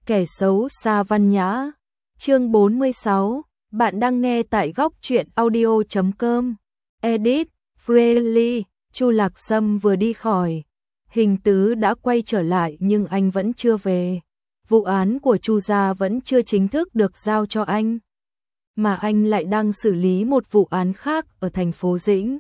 Kẻ xấu xa văn nhã. Chương 46, bạn đang nghe tại góc truyện audio.com. Edit, Freely, Chu Lạc Sâm vừa đi khỏi. Hình Tứ đã quay trở lại nhưng anh vẫn chưa về. Vụ án của Chu gia vẫn chưa chính thức được giao cho anh. Mà anh lại đang xử lý một vụ án khác ở thành phố Dĩnh.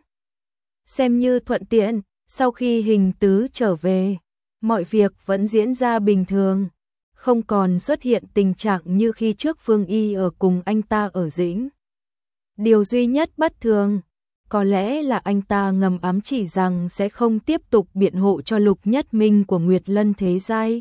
Xem như thuận tiện, sau khi Hình Tứ trở về, mọi việc vẫn diễn ra bình thường. Không còn xuất hiện tình trạng như khi trước Phương Y ở cùng anh ta ở Dĩnh. Điều duy nhất bất thường, có lẽ là anh ta ngầm ám chỉ rằng sẽ không tiếp tục biện hộ cho Lục Nhất Minh của Nguyệt Lân Thế Giai.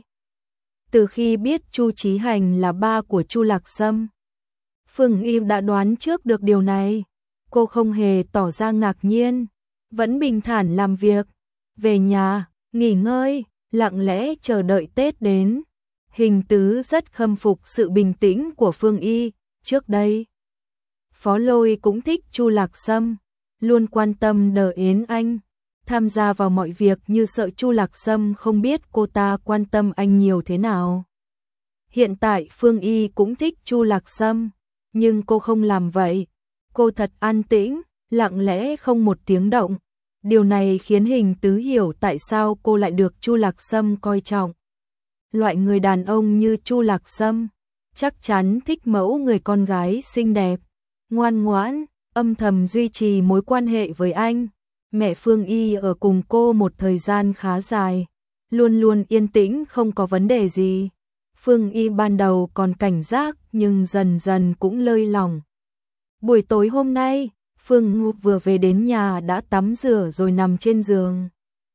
Từ khi biết Chu Chí Hành là ba của Chu Lạc Sâm, Phương Y đã đoán trước được điều này. Cô không hề tỏ ra ngạc nhiên, vẫn bình thản làm việc, về nhà, nghỉ ngơi, lặng lẽ chờ đợi Tết đến. Hình Tứ rất khâm phục sự bình tĩnh của Phương Y. Trước đây, Phó Lôi cũng thích Chu Lạc Sâm, luôn quan tâm đờ yến anh, tham gia vào mọi việc như sợ Chu Lạc Sâm không biết cô ta quan tâm anh nhiều thế nào. Hiện tại Phương Y cũng thích Chu Lạc Sâm, nhưng cô không làm vậy. Cô thật an tĩnh, lặng lẽ không một tiếng động. Điều này khiến Hình Tứ hiểu tại sao cô lại được Chu Lạc Sâm coi trọng. Loại người đàn ông như Chu Lạc Sâm chắc chắn thích mẫu người con gái xinh đẹp, ngoan ngoãn, âm thầm duy trì mối quan hệ với anh. Mẹ Phương Y ở cùng cô một thời gian khá dài, luôn luôn yên tĩnh không có vấn đề gì. Phương Y ban đầu còn cảnh giác nhưng dần dần cũng lơi lỏng. Buổi tối hôm nay, Phương Ngụ vừa về đến nhà đã tắm rửa rồi nằm trên giường.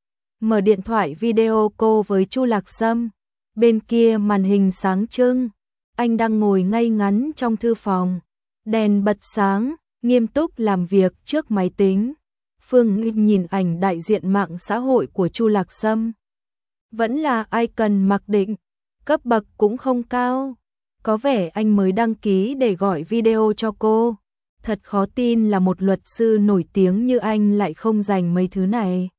Mở điện thoại video call với Chu Lạc Sâm. Bên kia màn hình sáng trưng, anh đang ngồi ngay ngắn trong thư phòng, đèn bật sáng, nghiêm túc làm việc trước máy tính. Phương Nghi nhìn ảnh đại diện mạng xã hội của Chu Lạc Sâm. Vẫn là icon mặc định, cấp bậc cũng không cao. Có vẻ anh mới đăng ký để gọi video cho cô. Thật khó tin là một luật sư nổi tiếng như anh lại không dành mấy thứ này.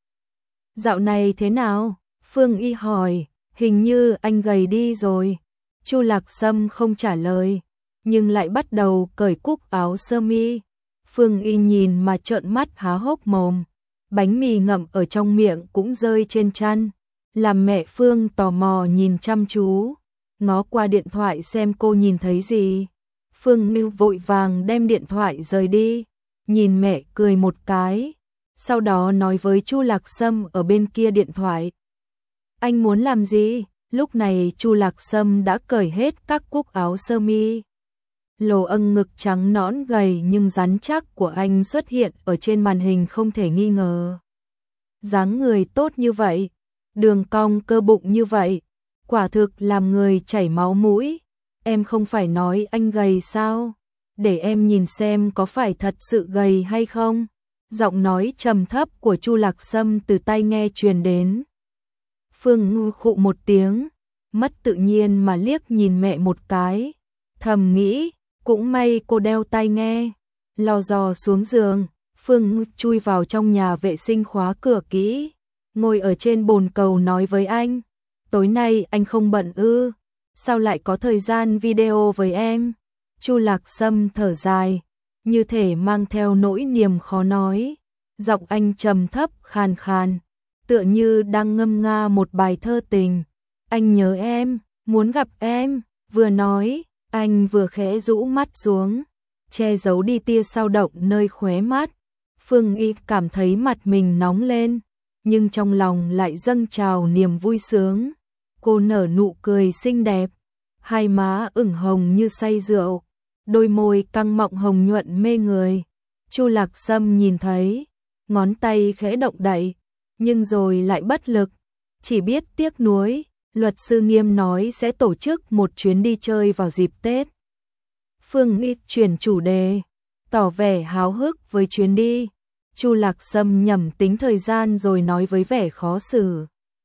Dạo này thế nào? Phương Y hỏi. Hình như anh gầy đi rồi. Chu Lạc Sâm không trả lời, nhưng lại bắt đầu cởi cúc áo sơ mi. Phương Y nhìn mà trợn mắt há hốc mồm. Bánh mì ngậm ở trong miệng cũng rơi trên chăn. Làm mẹ Phương tò mò nhìn chăm chú, ngó qua điện thoại xem cô nhìn thấy gì. Phương Y vội vàng đem điện thoại rời đi, nhìn mẹ cười một cái, sau đó nói với Chu Lạc Sâm ở bên kia điện thoại. Anh muốn làm gì? Lúc này Chu Lạc Sâm đã cởi hết các cúc áo sơ mi. Lồ âng ngực trắng nõn gầy nhưng rắn chắc của anh xuất hiện ở trên màn hình không thể nghi ngờ. Dáng người tốt như vậy, đường cong cơ bụng như vậy, quả thực làm người chảy máu mũi. Em không phải nói anh gầy sao? Để em nhìn xem có phải thật sự gầy hay không? Giọng nói trầm thấp của Chu Lạc Sâm từ tai nghe truyền đến. Phương Ngư khụ một tiếng, mất tự nhiên mà liếc nhìn mẹ một cái, thầm nghĩ, cũng may cô đeo tai nghe. Lò dò xuống giường, Phương Ngư chui vào trong nhà vệ sinh khóa cửa kỹ, ngồi ở trên bồn cầu nói với anh, tối nay anh không bận ư? Sao lại có thời gian video với em? Chu Lạc Sâm thở dài, như thể mang theo nỗi niềm khó nói, giọng anh trầm thấp khàn khàn, tựa như đang ngâm nga một bài thơ tình. Anh nhớ em, muốn gặp em. Vừa nói, anh vừa khẽ rũ mắt xuống, che giấu đi tia xao động nơi khóe mắt. Phương Y cảm thấy mặt mình nóng lên, nhưng trong lòng lại dâng trào niềm vui sướng. Cô nở nụ cười xinh đẹp, hai má ửng hồng như say rượu, đôi môi căng mọng hồng nhuận mê người. Chu Lạc Sâm nhìn thấy, ngón tay khẽ động đậy, nhưng rồi lại bất lực, chỉ biết tiếc nuối. Luật sư Nghiêm nói sẽ tổ chức một chuyến đi chơi vào dịp Tết. Phương Y chuyển chủ đề, tỏ vẻ háo hức với chuyến đi. Chu Lạc Sâm nhẩm tính thời gian rồi nói với vẻ khó xử.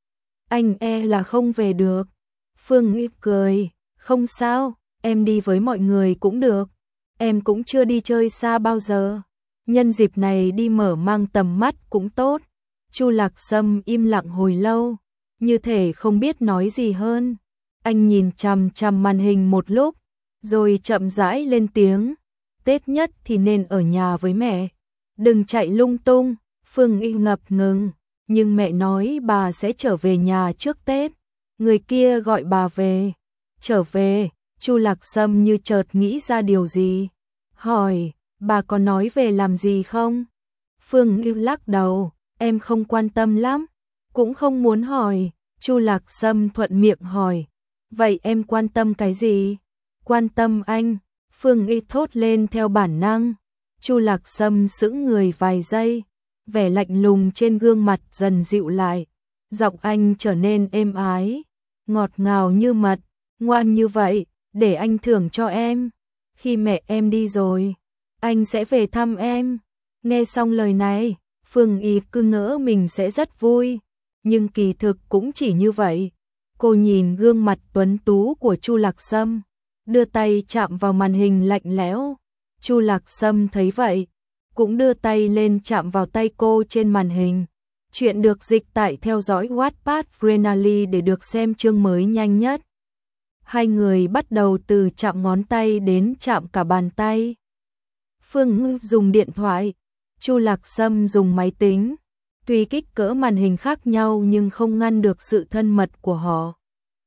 Anh là không về được. Phương Y cười, không sao, em đi với mọi người cũng được. Em cũng chưa đi chơi xa bao giờ. Nhân dịp này đi mở mang tầm mắt cũng tốt. Chu Lạc Sâm im lặng hồi lâu, như thể không biết nói gì hơn. Anh nhìn chằm chằm màn hình một lúc, rồi chậm rãi lên tiếng. Tết nhất thì nên ở nhà với mẹ. Đừng chạy lung tung. Phương Y ngập ngừng. Nhưng mẹ nói bà sẽ trở về nhà trước Tết. Người kia gọi bà về. Trở về, Chu Lạc Sâm như chợt nghĩ ra điều gì. Hỏi, bà có nói về làm gì không? Phương Y lắc đầu, em không quan tâm lắm. Cũng không muốn hỏi. Chu Lạc Sâm thuận miệng hỏi. Vậy em quan tâm cái gì? Quan tâm anh. Phương Y thốt lên theo bản năng. Chu Lạc Sâm sững người vài giây. Vẻ lạnh lùng trên gương mặt dần dịu lại. Giọng anh trở nên êm ái. Ngọt ngào như mật. Ngoan như vậy, để anh thưởng cho em. Khi mẹ em đi rồi, anh sẽ về thăm em. Nghe xong lời này, Phương Y cứ ngỡ mình sẽ rất vui. Nhưng kỳ thực cũng chỉ như vậy. Cô nhìn gương mặt tuấn tú của Chu Lạc Sâm, đưa tay chạm vào màn hình lạnh lẽo. Chu Lạc Sâm thấy vậy, cũng đưa tay lên chạm vào tay cô trên màn hình. Chuyện được dịch tại theo dõi Wattpad Frenally để được xem chương mới nhanh nhất. Hai người bắt đầu từ chạm ngón tay đến chạm cả bàn tay. Phương Ngư dùng điện thoại, Chu Lạc Sâm dùng máy tính. Tuy kích cỡ màn hình khác nhau nhưng không ngăn được sự thân mật của họ.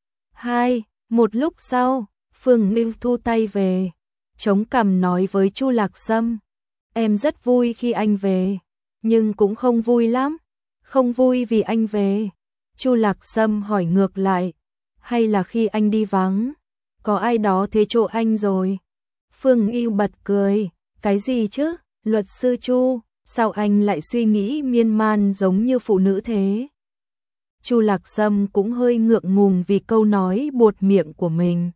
Một lúc sau, Phương Ngư thu tay về, chống cằm nói với Chu Lạc Sâm. Em rất vui khi anh về, nhưng cũng không vui lắm. Không vui vì anh về. Chu Lạc Sâm hỏi ngược lại. Hay là khi anh đi vắng, có ai đó thế chỗ anh rồi? Phương Y bật cười. Cái gì chứ, luật sư Chu, sao anh lại suy nghĩ miên man giống như phụ nữ thế? Chu Lạc Sâm cũng hơi ngượng ngùng vì câu nói buột miệng của mình.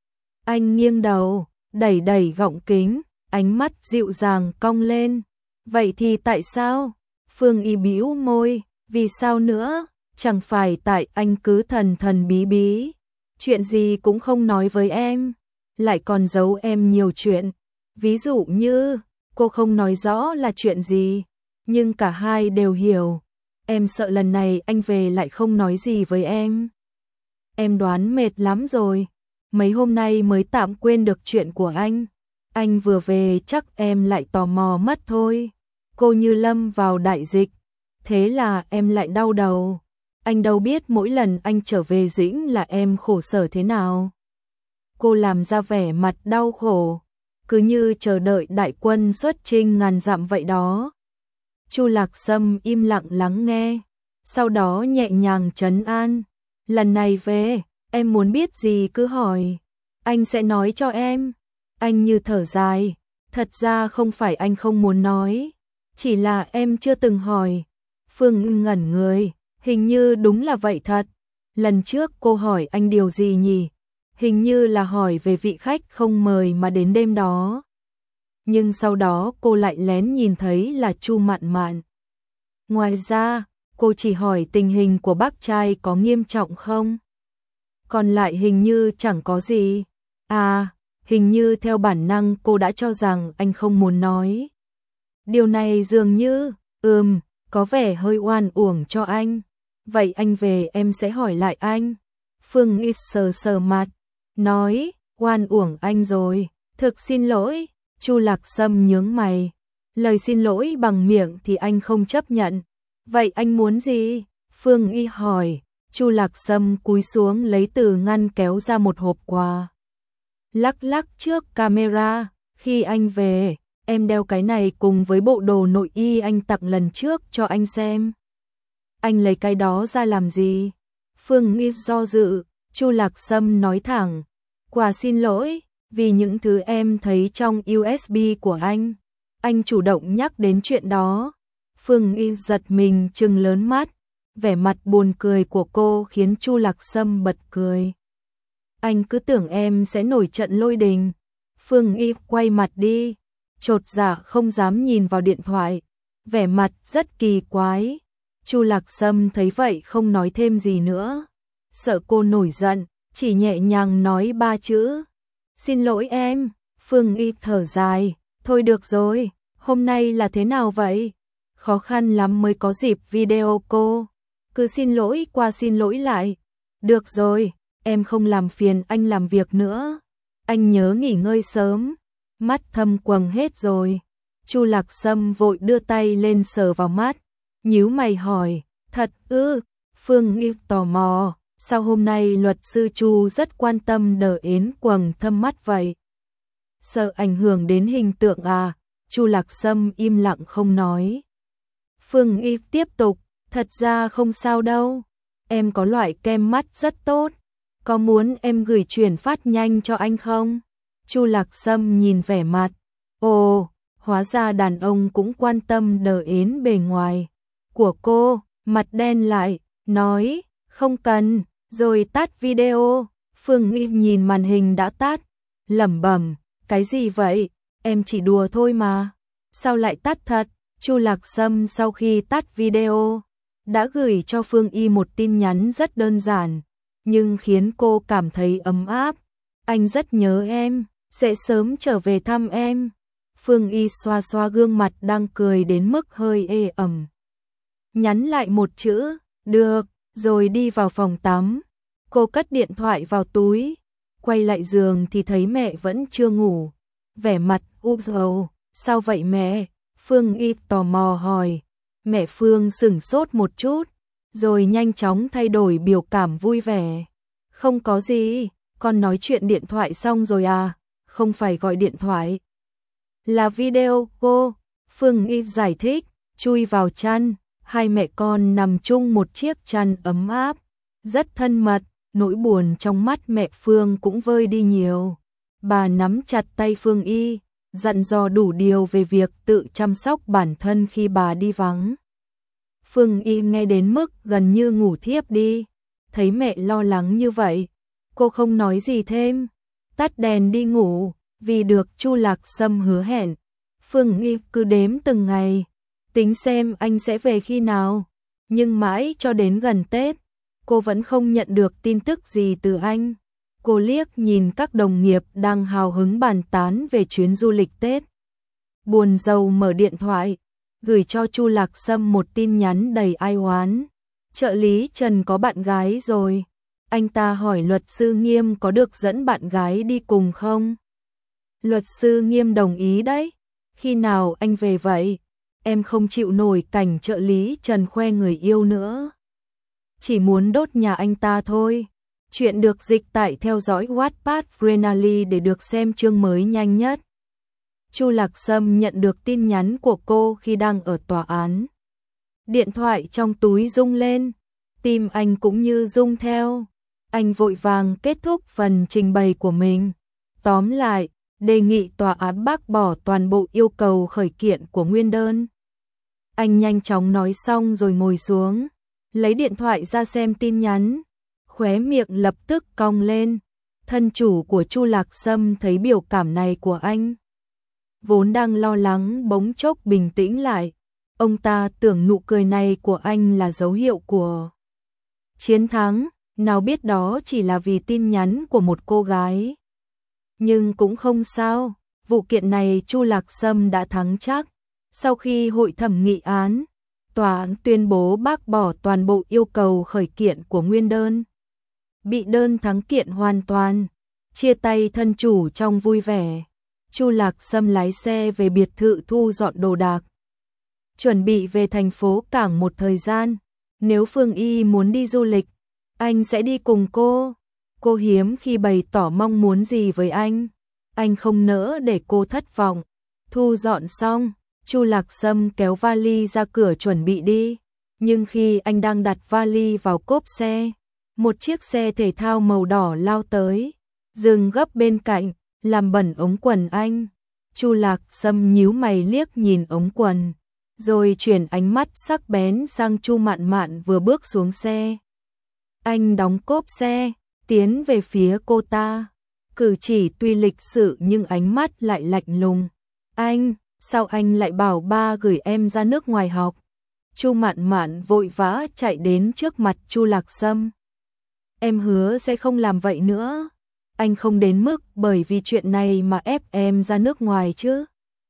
Anh nghiêng đầu, đẩy đẩy gọng kính, ánh mắt dịu dàng cong lên. Vậy thì tại sao? Phương Y bĩu môi, vì sao nữa? Chẳng phải tại anh cứ thần thần bí bí, chuyện gì cũng không nói với em, lại còn giấu em nhiều chuyện. Ví dụ như, cô không nói rõ là chuyện gì, nhưng cả hai đều hiểu. Em sợ lần này anh về lại không nói gì với em. Em đoán mệt lắm rồi, mấy hôm nay mới tạm quên được chuyện của anh. Anh vừa về chắc em lại tò mò mất thôi. Cô như lâm vào đại dịch, thế là em lại đau đầu. Anh đâu biết mỗi lần anh trở về Dĩnh là em khổ sở thế nào. Cô làm ra vẻ mặt đau khổ, cứ như chờ đợi đại quân xuất chinh ngàn dặm vậy đó. Chu Lạc Sâm im lặng lắng nghe, sau đó nhẹ nhàng trấn an. Lần này về, em muốn biết gì cứ hỏi, anh sẽ nói cho em. Anh như thở dài, thật ra không phải anh không muốn nói, chỉ là em chưa từng hỏi. Phương ngẩn người, hình như đúng là vậy thật. Lần trước cô hỏi anh điều gì nhỉ? Hình như là hỏi về vị khách không mời mà đến đêm đó. Nhưng sau đó cô lại lén nhìn thấy là Chu Mạn Mạn. Ngoài ra, cô chỉ hỏi tình hình của bác trai có nghiêm trọng không? Còn lại hình như chẳng có gì. À, hình như theo bản năng cô đã cho rằng anh không muốn nói. Điều này dường như, có vẻ hơi oan uổng cho anh. Vậy anh về em sẽ hỏi lại anh. Phương Y sờ sờ mặt, nói, oan uổng anh rồi, thực xin lỗi. Chu Lạc Sâm nhướng mày, lời xin lỗi bằng miệng thì anh không chấp nhận. Vậy anh muốn gì? Phương Y hỏi. Chu Lạc Sâm cúi xuống lấy từ ngăn kéo ra một hộp quà. Lắc lắc trước camera, khi anh về, em đeo cái này cùng với bộ đồ nội y anh tặng lần trước cho anh xem. Anh lấy cái đó ra làm gì? Phương Y do dự. Chu Lạc Sâm nói thẳng, quà xin lỗi, vì những thứ em thấy trong USB của anh. Anh chủ động nhắc đến chuyện đó. Phương Y giật mình trừng lớn mắt, vẻ mặt buồn cười của cô khiến Chu Lạc Sâm bật cười. Anh cứ tưởng em sẽ nổi trận lôi đình. Phương Y quay mặt đi, chột dạ không dám nhìn vào điện thoại, vẻ mặt rất kỳ quái. Chu Lạc Sâm thấy vậy không nói thêm gì nữa, sợ cô nổi giận, chỉ nhẹ nhàng nói 3 chữ. Xin lỗi em. Phương Y thở dài, thôi được rồi, hôm nay là thế nào vậy? Khó khăn lắm mới có dịp video cô, cứ xin lỗi qua xin lỗi lại. Được rồi, em không làm phiền anh làm việc nữa. Anh nhớ nghỉ ngơi sớm. Mắt thâm quầng hết rồi. Chu Lạc Sâm vội đưa tay lên sờ vào mắt, nhíu mày hỏi, thật ư? Phương Nghi tò mò, sao hôm nay luật sư Chu rất quan tâm đờ ến quầng thâm mắt vậy? Sợ ảnh hưởng đến hình tượng à? Chu Lạc Sâm im lặng không nói. Phương Nghi tiếp tục, thật ra không sao đâu, em có loại kem mắt rất tốt, có muốn em gửi chuyển phát nhanh cho anh không? Chu Lạc Sâm nhìn vẻ mặt, ồ, hóa ra đàn ông cũng quan tâm đờ ến bề ngoài của cô, mặt đen lại, nói, không cần, rồi tắt video. Phương Nghi nhìn màn hình đã tắt, lẩm bẩm, cái gì vậy, em chỉ đùa thôi mà, sao lại tắt thật? Chu Lạc Sâm sau khi tắt video, đã gửi cho Phương Y một tin nhắn rất đơn giản, nhưng khiến cô cảm thấy ấm áp. Anh rất nhớ em, sẽ sớm trở về thăm em. Phương Y xoa xoa gương mặt đang cười đến mức hơi ê ẩm. Nhắn lại một chữ, được, rồi đi vào phòng tắm. Cô cất điện thoại vào túi, quay lại giường thì thấy mẹ vẫn chưa ngủ. Vẻ mặt úp dầu, sao vậy mẹ? Phương Y tò mò hỏi. Mẹ Phương sửng sốt một chút, rồi nhanh chóng thay đổi biểu cảm vui vẻ. Không có gì, con nói chuyện điện thoại xong rồi à? Không phải gọi điện thoại, là video cô. Phương Y giải thích, chui vào chăn, hai mẹ con nằm chung một chiếc chăn ấm áp, rất thân mật, nỗi buồn trong mắt mẹ Phương cũng vơi đi nhiều. Bà nắm chặt tay Phương Y, dặn dò đủ điều về việc tự chăm sóc bản thân khi bà đi vắng. Phương Y nghe đến mức gần như ngủ thiếp đi, thấy mẹ lo lắng như vậy, cô không nói gì thêm, tắt đèn đi ngủ, vì được Chu Lạc Sâm hứa hẹn. Phương Y cứ đếm từng ngày, tính xem anh sẽ về khi nào, nhưng mãi cho đến gần Tết, cô vẫn không nhận được tin tức gì từ anh. Cô liếc nhìn các đồng nghiệp đang hào hứng bàn tán về chuyến du lịch Tết. Buồn rầu mở điện thoại, gửi cho Chu Lạc Sâm một tin nhắn đầy ai oán. Trợ lý Trần có bạn gái rồi. Anh ta hỏi luật sư Nghiêm có được dẫn bạn gái đi cùng không? Luật sư Nghiêm đồng ý đấy. Khi nào anh về vậy? Em không chịu nổi cảnh trợ lý Trần khoe người yêu nữa. Chỉ muốn đốt nhà anh ta thôi. Chuyện được dịch tại theo dõi Wattpad Frenally để được xem chương mới nhanh nhất. Chu Lạc Sâm nhận được tin nhắn của cô khi đang ở tòa án. Điện thoại trong túi rung lên, tim anh cũng như rung theo. Anh vội vàng kết thúc phần trình bày của mình. Tóm lại, đề nghị tòa án bác bỏ toàn bộ yêu cầu khởi kiện của nguyên đơn. Anh nhanh chóng nói xong rồi ngồi xuống, lấy điện thoại ra xem tin nhắn. Khóe miệng lập tức cong lên. Thân chủ của Chu Lạc Sâm thấy biểu cảm này của anh, vốn đang lo lắng bỗng chốc bình tĩnh lại. Ông ta tưởng nụ cười này của anh là dấu hiệu của chiến thắng, nào biết đó chỉ là vì tin nhắn của một cô gái. Nhưng cũng không sao, vụ kiện này Chu Lạc Sâm đã thắng chắc. Sau khi hội thẩm nghị án, tòa án tuyên bố bác bỏ toàn bộ yêu cầu khởi kiện của nguyên đơn. Bị đơn thắng kiện hoàn toàn, chia tay thân chủ trong vui vẻ. Chu Lạc Sâm lái xe về biệt thự thu dọn đồ đạc, chuẩn bị về thành phố Cảng một thời gian. Nếu Phương Y muốn đi du lịch, anh sẽ đi cùng cô. Cô hiếm khi bày tỏ mong muốn gì với anh không nỡ để cô thất vọng. Thu dọn xong, Chu Lạc Sâm kéo vali ra cửa chuẩn bị đi. Nhưng khi anh đang đặt vali vào cốp xe, một chiếc xe thể thao màu đỏ lao tới, dừng gấp bên cạnh, làm bẩn ống quần anh. Chu Lạc Sâm nhíu mày liếc nhìn ống quần, rồi chuyển ánh mắt sắc bén sang Chu Mạn Mạn vừa bước xuống xe. Anh đóng cốp xe, tiến về phía cô ta, cử chỉ tuy lịch sự nhưng ánh mắt lại lạnh lùng. Anh, sao anh lại bảo ba gửi em ra nước ngoài học? Chu Mạn Mạn vội vã chạy đến trước mặt Chu Lạc Sâm. Em hứa sẽ không làm vậy nữa. Anh không đến mức bởi vì chuyện này mà ép em ra nước ngoài chứ.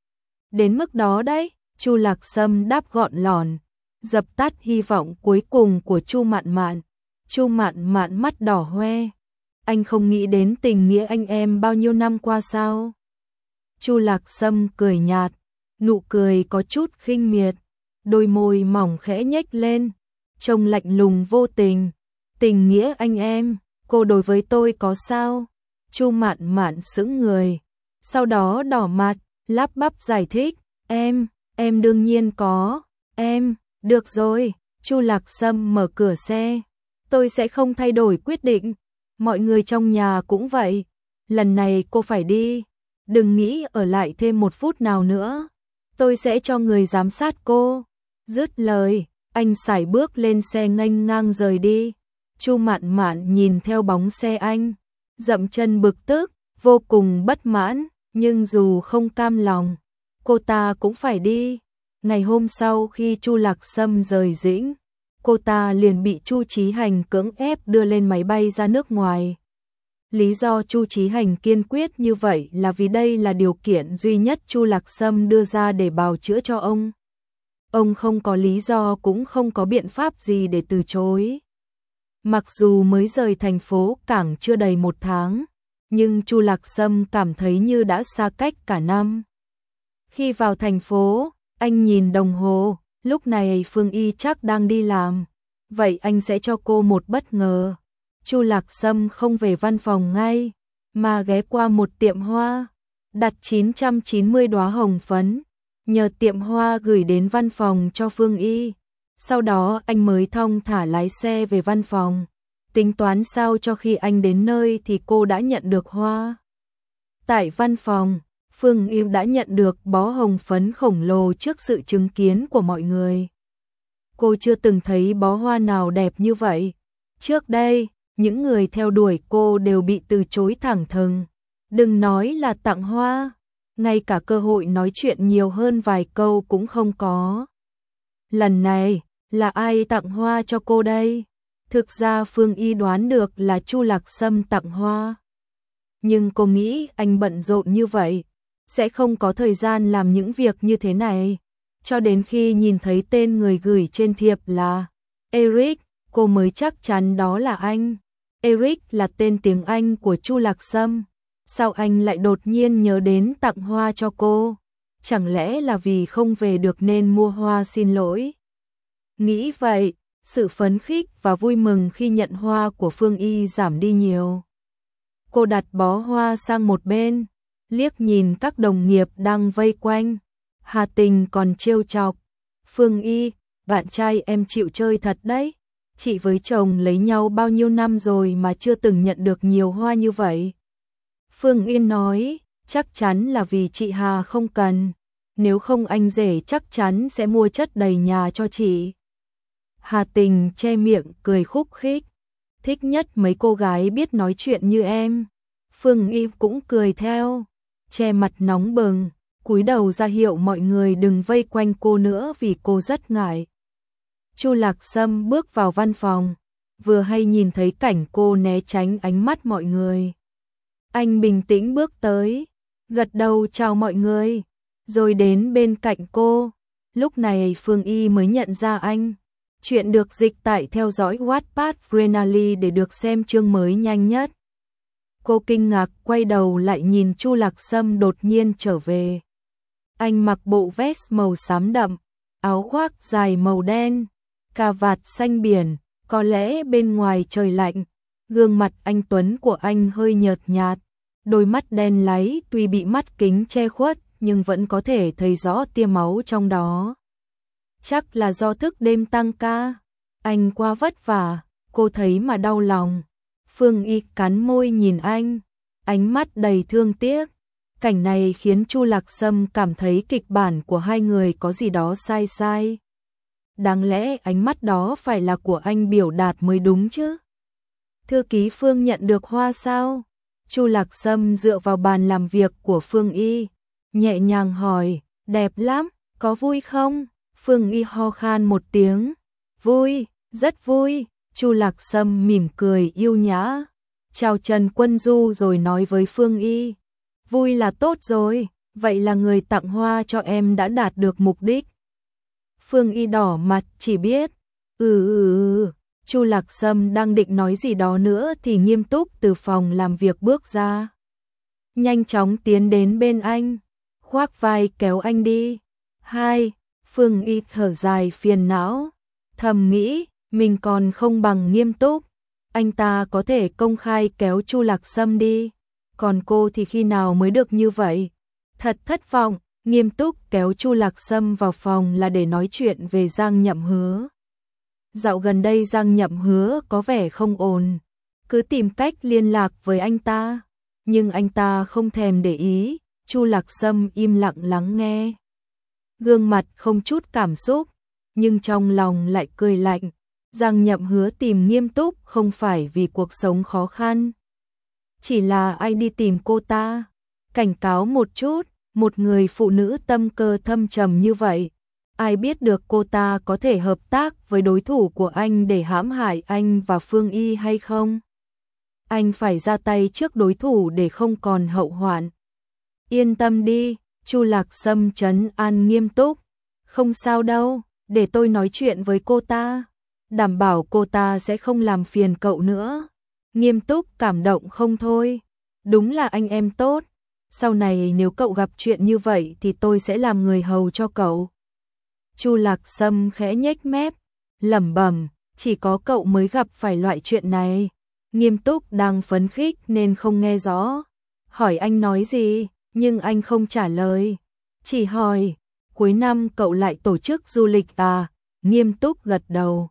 Đến mức đó đấy, Chu Lạc Sâm đáp gọn lỏn, dập tắt hy vọng cuối cùng của Chu Mạn Mạn. Chu Mạn Mạn mắt đỏ hoe, Anh không nghĩ đến tình nghĩa anh em bao nhiêu năm qua sao? Chu Lạc Sâm cười nhạt, nụ cười có chút khinh miệt, đôi môi mỏng khẽ nhếch lên, trông lạnh lùng vô tình. Tình nghĩa anh em, cô đối với tôi có sao? Chu Mạn Mạn sững người, sau đó đỏ mặt, lắp bắp giải thích, em đương nhiên có, được rồi. Chu Lạc Sâm mở cửa xe, tôi sẽ không thay đổi quyết định, mọi người trong nhà cũng vậy, lần này cô phải đi, đừng nghĩ ở lại thêm một phút nào nữa, tôi sẽ cho người giám sát cô. Dứt lời, anh sải bước lên xe nghênh ngang rời đi. Chu Mạn Mạn nhìn theo bóng xe anh, dậm chân bực tức, vô cùng bất mãn, nhưng dù không cam lòng, cô ta cũng phải đi. Ngày hôm sau khi Chu Lạc Sâm rời Dĩnh, cô ta liền bị Chu Chí Hành cưỡng ép đưa lên máy bay ra nước ngoài. Lý do Chu Chí Hành kiên quyết như vậy là vì đây là điều kiện duy nhất Chu Lạc Sâm đưa ra để bào chữa cho ông. Ông không có lý do cũng không có biện pháp gì để từ chối. Mặc dù mới rời thành phố Cảng chưa đầy 1 tháng, nhưng Chu Lạc Sâm cảm thấy như đã xa cách cả năm. Khi vào thành phố, anh nhìn đồng hồ, lúc này Phương Y chắc đang đi làm, vậy anh sẽ cho cô một bất ngờ. Chu Lạc Sâm không về văn phòng ngay, mà ghé qua một tiệm hoa, đặt 990 đóa hồng phấn, nhờ tiệm hoa gửi đến văn phòng cho Phương Y. Sau đó anh mới thong thả lái xe về văn phòng, tính toán sao cho khi anh đến nơi thì cô đã nhận được hoa. Tại văn phòng, Phương Y đã nhận được bó hồng phấn khổng lồ trước sự chứng kiến của mọi người. Cô chưa từng thấy bó hoa nào đẹp như vậy. Trước đây, những người theo đuổi cô đều bị từ chối thẳng thừng. Đừng nói là tặng hoa, ngay cả cơ hội nói chuyện nhiều hơn vài câu cũng không có. Lần này, là ai tặng hoa cho cô đây? Thực ra Phương Y đoán được là Chu Lạc Sâm tặng hoa. Nhưng cô nghĩ anh bận rộn như vậy, sẽ không có thời gian làm những việc như thế này. Cho đến khi nhìn thấy tên người gửi trên thiệp là Eric, cô mới chắc chắn đó là anh. Eric là tên tiếng Anh của Chu Lạc Sâm. Sao anh lại đột nhiên nhớ đến tặng hoa cho cô? Chẳng lẽ là vì không về được nên mua hoa xin lỗi? Nghĩ vậy, sự phấn khích và vui mừng khi nhận hoa của Phương Y giảm đi nhiều. Cô đặt bó hoa sang một bên, liếc nhìn các đồng nghiệp đang vây quanh. Hà Tình còn trêu chọc, Phương Y, bạn trai em chịu chơi thật đấy. Chị với chồng lấy nhau bao nhiêu năm rồi mà chưa từng nhận được nhiều hoa như vậy. Phương Yên nói, chắc chắn là vì chị Hà không cần, nếu không anh rể chắc chắn sẽ mua chất đầy nhà cho chị. Hà Tình che miệng cười khúc khích, thích nhất mấy cô gái biết nói chuyện như em. Phương Y cũng cười theo, che mặt nóng bừng, cúi đầu ra hiệu mọi người đừng vây quanh cô nữa vì cô rất ngại. Chu Lạc Sâm bước vào văn phòng, vừa hay nhìn thấy cảnh cô né tránh ánh mắt mọi người. Anh bình tĩnh bước tới, gật đầu chào mọi người, rồi đến bên cạnh cô. Lúc này Phương Y mới nhận ra anh. Chuyện được dịch tại theo dõi Wattpad Renali để được xem chương mới nhanh nhất. Cô kinh ngạc quay đầu lại nhìn Chu Lạc Sâm đột nhiên trở về. Anh mặc bộ vest màu xám đậm, áo khoác dài màu đen, cà vạt xanh biển, có lẽ bên ngoài trời lạnh. Gương mặt anh tuấn của anh hơi nhợt nhạt, đôi mắt đen láy tuy bị mắt kính che khuất nhưng vẫn có thể thấy rõ tia máu trong đó. Chắc là do thức đêm tăng ca, anh quá vất vả, cô thấy mà đau lòng. Phương Y cắn môi nhìn anh, ánh mắt đầy thương tiếc. Cảnh này khiến Chu Lạc Sâm cảm thấy kịch bản của hai người có gì đó sai sai. Đáng lẽ ánh mắt đó phải là của anh biểu đạt mới đúng chứ. Thư ký Phương nhận được hoa sao? Chu Lạc Sâm dựa vào bàn làm việc của Phương Y, nhẹ nhàng hỏi, đẹp lắm, có vui không? Phương Y ho khan một tiếng, vui, rất vui. Chu Lạc Sâm mỉm cười yêu nhã, chào Trần Quân Du rồi nói với Phương Y, vui là tốt rồi, vậy là người tặng hoa cho em đã đạt được mục đích. Phương Y đỏ mặt chỉ biết, Chu Lạc Sâm đang định nói gì đó nữa thì Nghiêm Túc từ phòng làm việc bước ra. Nhanh chóng tiến đến bên anh, khoác vai kéo anh đi. Hai, Phương Y thở dài phiền não, thầm nghĩ, mình còn không bằng Nghiêm Túc. Anh ta có thể công khai kéo Chu Lạc Sâm đi, còn cô thì khi nào mới được như vậy? Thật thất vọng. Nghiêm Túc kéo Chu Lạc Sâm vào phòng là để nói chuyện về Giang Nhậm Hứa. Dạo gần đây Giang Nhậm Hứa có vẻ không ổn, cứ tìm cách liên lạc với anh ta, nhưng anh ta không thèm để ý. Chu Lạc Sâm im lặng lắng nghe, gương mặt không chút cảm xúc, nhưng trong lòng lại cười lạnh. Giang Nhậm Hứa tìm Nghiêm Túc không phải vì cuộc sống khó khăn, chỉ là anh đi tìm cô ta. Cảnh cáo một chút, một người phụ nữ tâm cơ thâm trầm như vậy, ai biết được cô ta có thể hợp tác với đối thủ của anh để hãm hại anh và Phương Y hay không? Anh phải ra tay trước đối thủ để không còn hậu hoạn. Yên tâm đi, Chu Lạc Sâm trấn an Nghiêm Túc. Không sao đâu, để tôi nói chuyện với cô ta, đảm bảo cô ta sẽ không làm phiền cậu nữa. Nghiêm Túc cảm động không thôi, đúng là anh em tốt. Sau này nếu cậu gặp chuyện như vậy thì tôi sẽ làm người hầu cho cậu. Chu Lạc Sâm khẽ nhếch mép, lẩm bẩm, chỉ có cậu mới gặp phải loại chuyện này. Nghiêm Túc đang phấn khích nên không nghe rõ, hỏi anh nói gì, nhưng anh không trả lời, chỉ hỏi, cuối năm cậu lại tổ chức du lịch à? Nghiêm Túc gật đầu.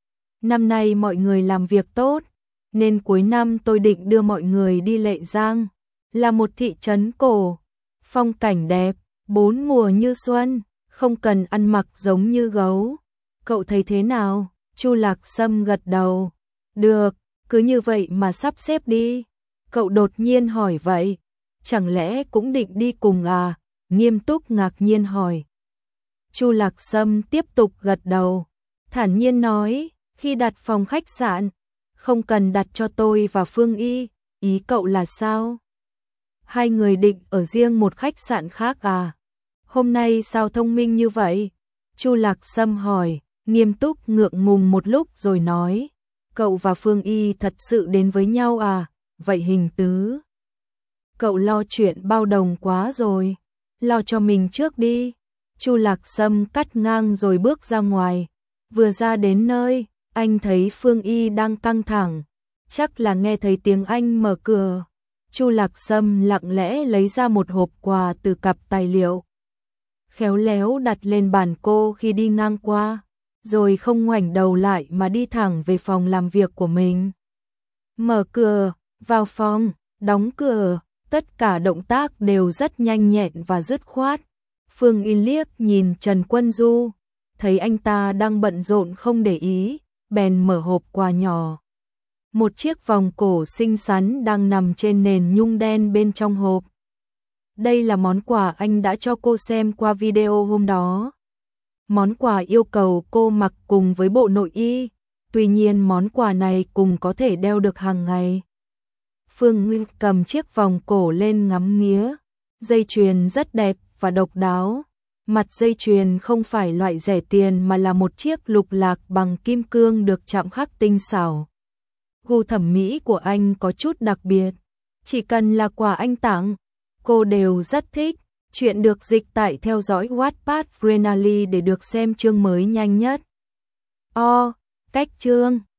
Năm nay mọi người làm việc tốt, nên cuối năm tôi định đưa mọi người đi Lệ Giang, là một thị trấn cổ, phong cảnh đẹp, 4 mùa như xuân, không cần ăn mặc giống như gấu. Cậu thấy thế nào? Chu Lạc Sâm gật đầu. Được, cứ như vậy mà sắp xếp đi. Cậu đột nhiên hỏi vậy, chẳng lẽ cũng định đi cùng à? Nghiêm Túc ngạc nhiên hỏi. Chu Lạc Sâm tiếp tục gật đầu, thản nhiên nói, khi đặt phòng khách sạn, không cần đặt cho tôi và Phương Y, ý cậu là sao? Hai người định ở riêng một khách sạn khác à? Hôm nay sao thông minh như vậy? Chu Lạc Sâm hỏi. Nghiêm Túc ngượng ngùng một lúc rồi nói, cậu và Phương Y thật sự đến với nhau à? Vậy hình tứ, cậu lo chuyện bao đồng quá rồi, lo cho mình trước đi. Chu Lạc Sâm cắt ngang rồi bước ra ngoài. Vừa ra đến nơi, anh thấy Phương Y đang căng thẳng, chắc là nghe thấy tiếng anh mở cửa. Chu Lạc Sâm lặng lẽ lấy ra một hộp quà từ cặp tài liệu, khéo léo đặt lên bàn cô khi đi ngang qua, rồi không ngoảnh đầu lại mà đi thẳng về phòng làm việc của mình. Mở cửa, vào phòng, đóng cửa, tất cả động tác đều rất nhanh nhẹn và dứt khoát. Phương Y liếc nhìn Trần Quân Du, thấy anh ta đang bận rộn không để ý, bèn mở hộp quà nhỏ. Một chiếc vòng cổ xinh xắn đang nằm trên nền nhung đen bên trong hộp. Đây là món quà anh đã cho cô xem qua video hôm đó. Món quà yêu cầu cô mặc cùng với bộ nội y, tuy nhiên món quà này cùng có thể đeo được hàng ngày. Phương Nguyên cầm chiếc vòng cổ lên ngắm nghía, dây chuyền rất đẹp và độc đáo. Mặt dây chuyền không phải loại rẻ tiền mà là một chiếc lục lạc bằng kim cương được chạm khắc tinh xảo. Gu thẩm mỹ của anh có chút đặc biệt, chỉ cần là quà anh tặng, cô đều rất thích. Chuyện được dịch tại theo dõi Wattpad Frenally để được xem chương mới nhanh nhất. Cách chương